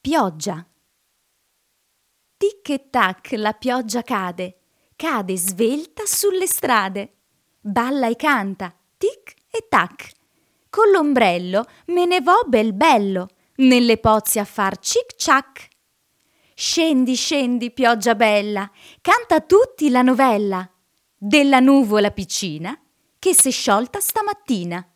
Pioggia. Tic e tac la pioggia cade, cade svelta sulle strade. Balla e canta, tic e tac. Con l'ombrello me ne vo bel bello, nelle pozze a far cic ciac. Scendi, scendi, pioggia bella, canta a tutti la novella della nuvola piccina che s'è sciolta stamattina.